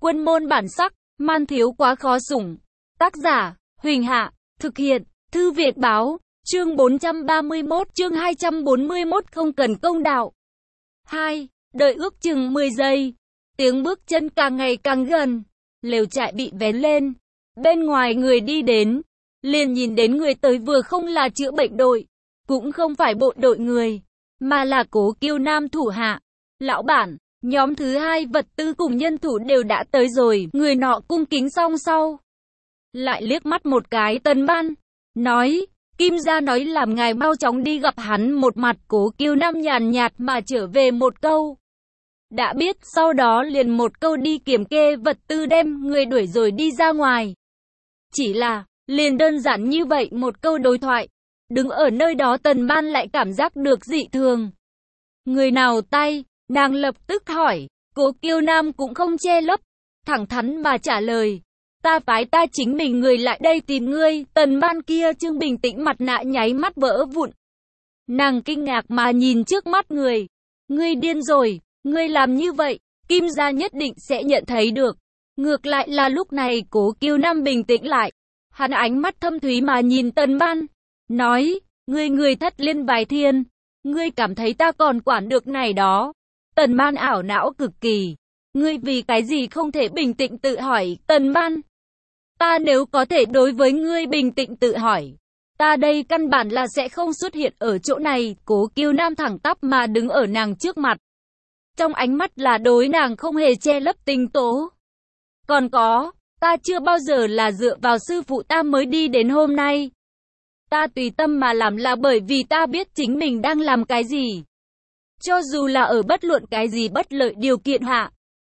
Quân môn bản sắc, man thiếu quá khó sủng. Tác giả, Huỳnh Hạ, thực hiện, Thư Viện Báo, chương 431, chương 241 không cần công đạo. 2. Đợi ước chừng 10 giây. Tiếng bước chân càng ngày càng gần. Lều trại bị vén lên. Bên ngoài người đi đến. Liền nhìn đến người tới vừa không là chữa bệnh đội. Cũng không phải bộ đội người. Mà là Cố Kiêu Nam thủ hạ. Lão bản, nhóm thứ hai vật tư cùng nhân thủ đều đã tới rồi. Người nọ cung kính song sau. Lại liếc mắt một cái Tần Ban. Nói, Kim gia nói làm ngài mau chóng đi gặp hắn một mặt. Cố Kiêu Nam nhàn nhạt mà trở về một câu. Đã biết, sau đó liền một câu đi kiểm kê vật tư đem người đuổi rồi đi ra ngoài. Chỉ là, liền đơn giản như vậy một câu đối thoại. Đứng ở nơi đó Tần Ban lại cảm giác được dị thường. Người nào tay, nàng lập tức hỏi. Cố Kiêu Nam cũng không che lấp, thẳng thắn mà trả lời. Ta phái ta chính mình người lại đây tìm ngươi. Tần Ban kia trương bình tĩnh mặt nạ nháy mắt vỡ vụn. Nàng kinh ngạc mà nhìn trước mắt người. Ngươi điên rồi, ngươi làm như vậy, Kim gia nhất định sẽ nhận thấy được. Ngược lại là lúc này Cố Kiêu Nam bình tĩnh lại. Hắn ánh mắt thâm thúy mà nhìn Tần Ban. Nói, ngươi thất liên bài thiên. Ngươi cảm thấy ta còn quản được này đó. Tần Ban ảo não cực kỳ. Ngươi vì cái gì không thể bình tĩnh tự hỏi, Tần Ban? Ta nếu có thể đối với ngươi bình tĩnh tự hỏi, ta đây căn bản là sẽ không xuất hiện ở chỗ này. Cố Kiêu Nam thẳng tắp mà đứng ở nàng trước mặt. Trong ánh mắt là đối nàng không hề che lấp tình tố. Còn có, ta chưa bao giờ là dựa vào sư phụ ta mới đi đến hôm nay. Ta tùy tâm mà làm là bởi vì ta biết chính mình đang làm cái gì. Cho dù là ở bất luận cái gì bất lợi điều kiện hạ,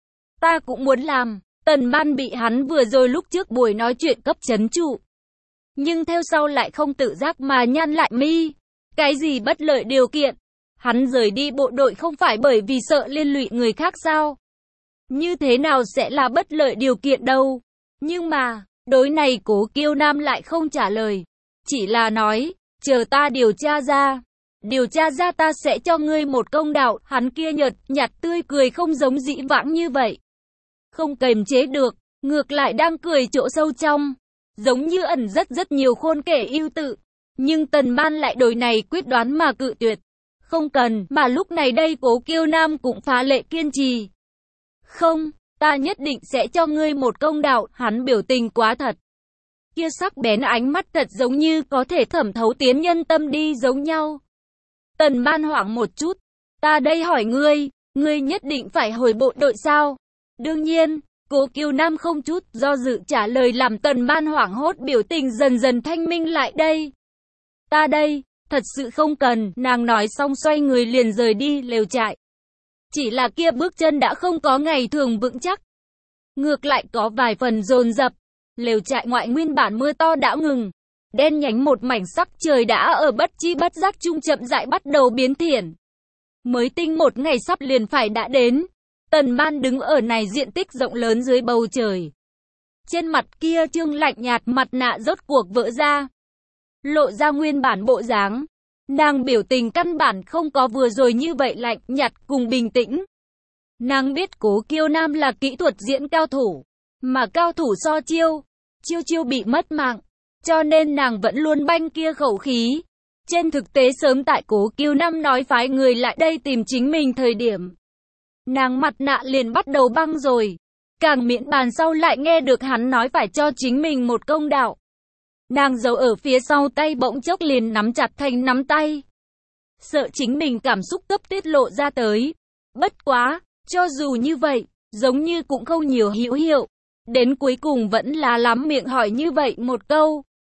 ta cũng muốn làm. Tần Ban bị hắn vừa rồi lúc trước buổi nói chuyện cấp trấn trụ. Nhưng theo sau lại không tự giác mà nhăn lại mi. Cái gì bất lợi điều kiện? Hắn rời đi bộ đội không phải bởi vì sợ liên lụy người khác sao? Như thế nào sẽ là bất lợi điều kiện đâu? Nhưng mà, đối này Cố Kiêu Nam lại không trả lời. Chỉ là nói, chờ ta điều tra ra. Điều tra ra ta sẽ cho ngươi một công đạo. Hắn kia nhạt tươi cười không giống dĩ vãng như vậy. Không kềm chế được, ngược lại đang cười chỗ sâu trong. Giống như ẩn rất nhiều khôn kể ưu tự. Nhưng Tần Ban lại đối này quyết đoán mà cự tuyệt. Không cần, mà lúc này đây Cố Kiêu Nam cũng phá lệ kiên trì. Không, ta nhất định sẽ cho ngươi một công đạo. Hắn biểu tình quá thật. Kia sắc bén ánh mắt thật giống như có thể thẩm thấu tiến nhân tâm đi giống nhau. Tần Ban hoảng một chút. Ta đây hỏi ngươi nhất định phải hồi bộ đội sao? Đương nhiên, Cố Kiêu Nam không chút do dự trả lời làm Tần Ban hoảng hốt biểu tình dần dần thanh minh lại đây. Ta đây, thật sự không cần, nàng nói xong xoay người liền rời đi lều trại. Chỉ là kia bước chân đã không có ngày thường vững chắc. Ngược lại có vài phần dồn dập. Lều trại ngoại nguyên bản mưa to đã ngừng. Đen nhánh một mảnh sắc trời đã ở bất chi bất giác chung chậm rãi bắt đầu biến thiển. Mới tinh một ngày sắp liền phải đã đến. Tần Ban đứng ở này diện tích rộng lớn dưới bầu trời. Trên mặt kia trương lạnh nhạt mặt nạ rốt cuộc vỡ ra. Lộ ra nguyên bản bộ dáng. Nàng biểu tình căn bản không có vừa rồi như vậy lạnh nhạt cùng bình tĩnh. Nàng biết Cố Kiêu Nam là kỹ thuật diễn cao thủ. Mà cao thủ so chiêu bị mất mạng. Cho nên nàng vẫn luôn banh kia khẩu khí. Trên thực tế sớm tại Cố Kiêu Nam nói phái người lại đây tìm chính mình thời điểm. Nàng mặt nạ liền bắt đầu băng rồi. Càng miễn bàn sau lại nghe được hắn nói phải cho chính mình một công đạo. Nàng giấu ở phía sau tay bỗng chốc liền nắm chặt thành nắm tay. Sợ chính mình cảm xúc cấp tiết lộ ra tới. Bất quá, cho dù như vậy, giống như cũng không nhiều hữu hiệu. Đến cuối cùng vẫn là lắm miệng hỏi như vậy một câu.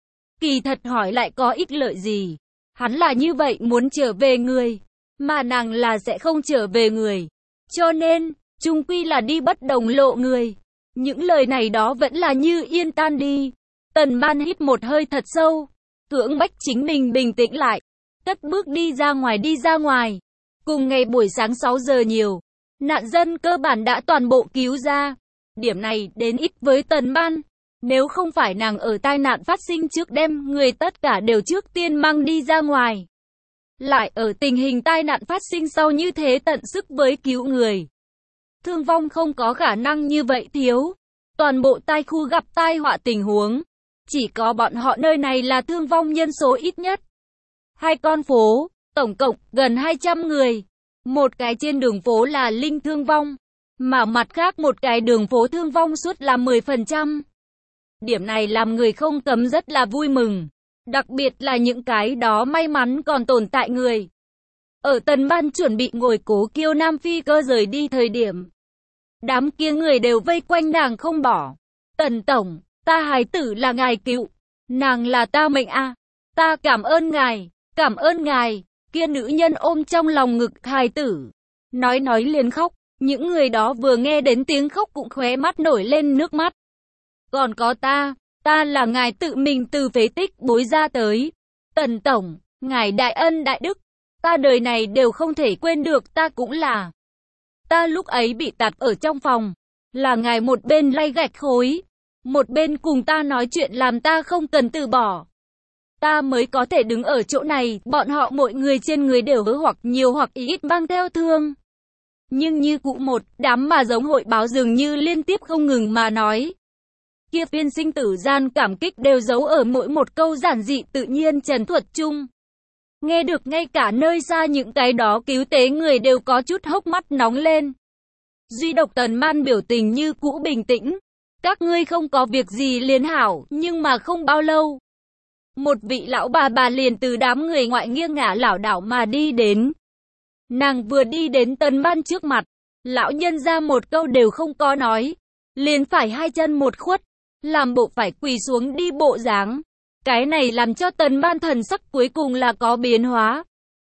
Kỳ thật hỏi lại có ích lợi gì. Hắn là như vậy muốn trở về người. Mà nàng là sẽ không trở về người. Cho nên, chung quy là đi bất đồng lộ người. Những lời này đó vẫn là như yên tan đi. Tần Ban hít một hơi thật sâu. Cưỡng bách chính mình bình tĩnh lại. Cất bước đi ra ngoài. Cùng ngày buổi sáng 6 giờ nhiều. Nạn dân cơ bản đã toàn bộ cứu ra. Điểm này đến ít với Tần Ban. Nếu không phải nàng ở tai nạn phát sinh trước đem người tất cả đều trước tiên mang đi ra ngoài. Lại ở tình hình tai nạn phát sinh sau như thế tận sức với cứu người. Thương vong không có khả năng như vậy thiếu. Toàn bộ tai khu gặp tai họa tình huống. Chỉ có bọn họ nơi này là thương vong nhân số ít nhất. 2 con phố, tổng cộng gần 200 người. Một cái trên đường phố là linh thương vong, mà mặt khác một cái đường phố thương vong suốt là 10%. Điểm này làm người không cấm rất là vui mừng. Đặc biệt là những cái đó may mắn còn tồn tại người. Ở Tần Ban chuẩn bị ngồi Cố Kiêu Nam phi cơ rời đi thời điểm. Đám kia người đều vây quanh nàng không bỏ. Tần Tổng, ta hài tử là ngài cứu. Nàng là ta mệnh a. Ta cảm ơn ngài, cảm ơn ngài. Kia nữ nhân ôm trong lòng ngực hài tử. Nói liền khóc. Những người đó vừa nghe đến tiếng khóc cũng khóe mắt nổi lên nước mắt. Còn có ta là ngài tự mình từ phế tích bối ra tới. Tần Tổng, ngài đại ân đại đức. Ta đời này đều không thể quên được, ta cũng là. Ta lúc ấy bị tạt ở trong phòng. Là ngài một bên lay gạch khối. Một bên cùng ta nói chuyện làm ta không cần từ bỏ. Ta mới có thể đứng ở chỗ này, bọn họ mỗi người trên người đều hoặc nhiều hoặc ít mang theo thương. Nhưng như cụ một đám mà giống hội báo dường như liên tiếp không ngừng mà nói. Kia phiên sinh tử gian cảm kích đều giấu ở mỗi một câu giản dị tự nhiên trần thuật chung. Nghe được ngay cả nơi xa những cái đó cứu tế người đều có chút hốc mắt nóng lên. Duy độc Tần Man biểu tình như cũ bình tĩnh. Các ngươi không có việc gì liền hảo, nhưng mà không bao lâu. Một vị lão bà liền từ đám người ngoại nghiêng ngả lảo đảo mà đi đến. Nàng vừa đi đến Tần Man trước mặt, lão nhân ra một câu đều không có nói, liền phải 2 chân một khuất, làm bộ phải quỳ xuống đi bộ dáng. Cái này làm cho Tần Man thần sắc cuối cùng là có biến hóa.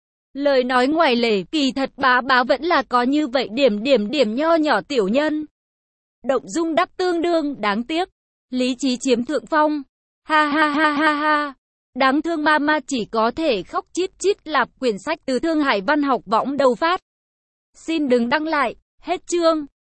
Lời nói ngoài lề, kỳ thật bá vẫn là có như vậy điểm nho nhỏ tiểu nhân. Động dung đắc tương đương, đáng tiếc. Lý trí chiếm thượng phong. Ha ha ha ha ha. Đáng thương mama chỉ có thể khóc chít chít. Lạp quyển sách từ Thương Hải Văn học võng đầu phát. Xin đừng đăng lại. Hết chương.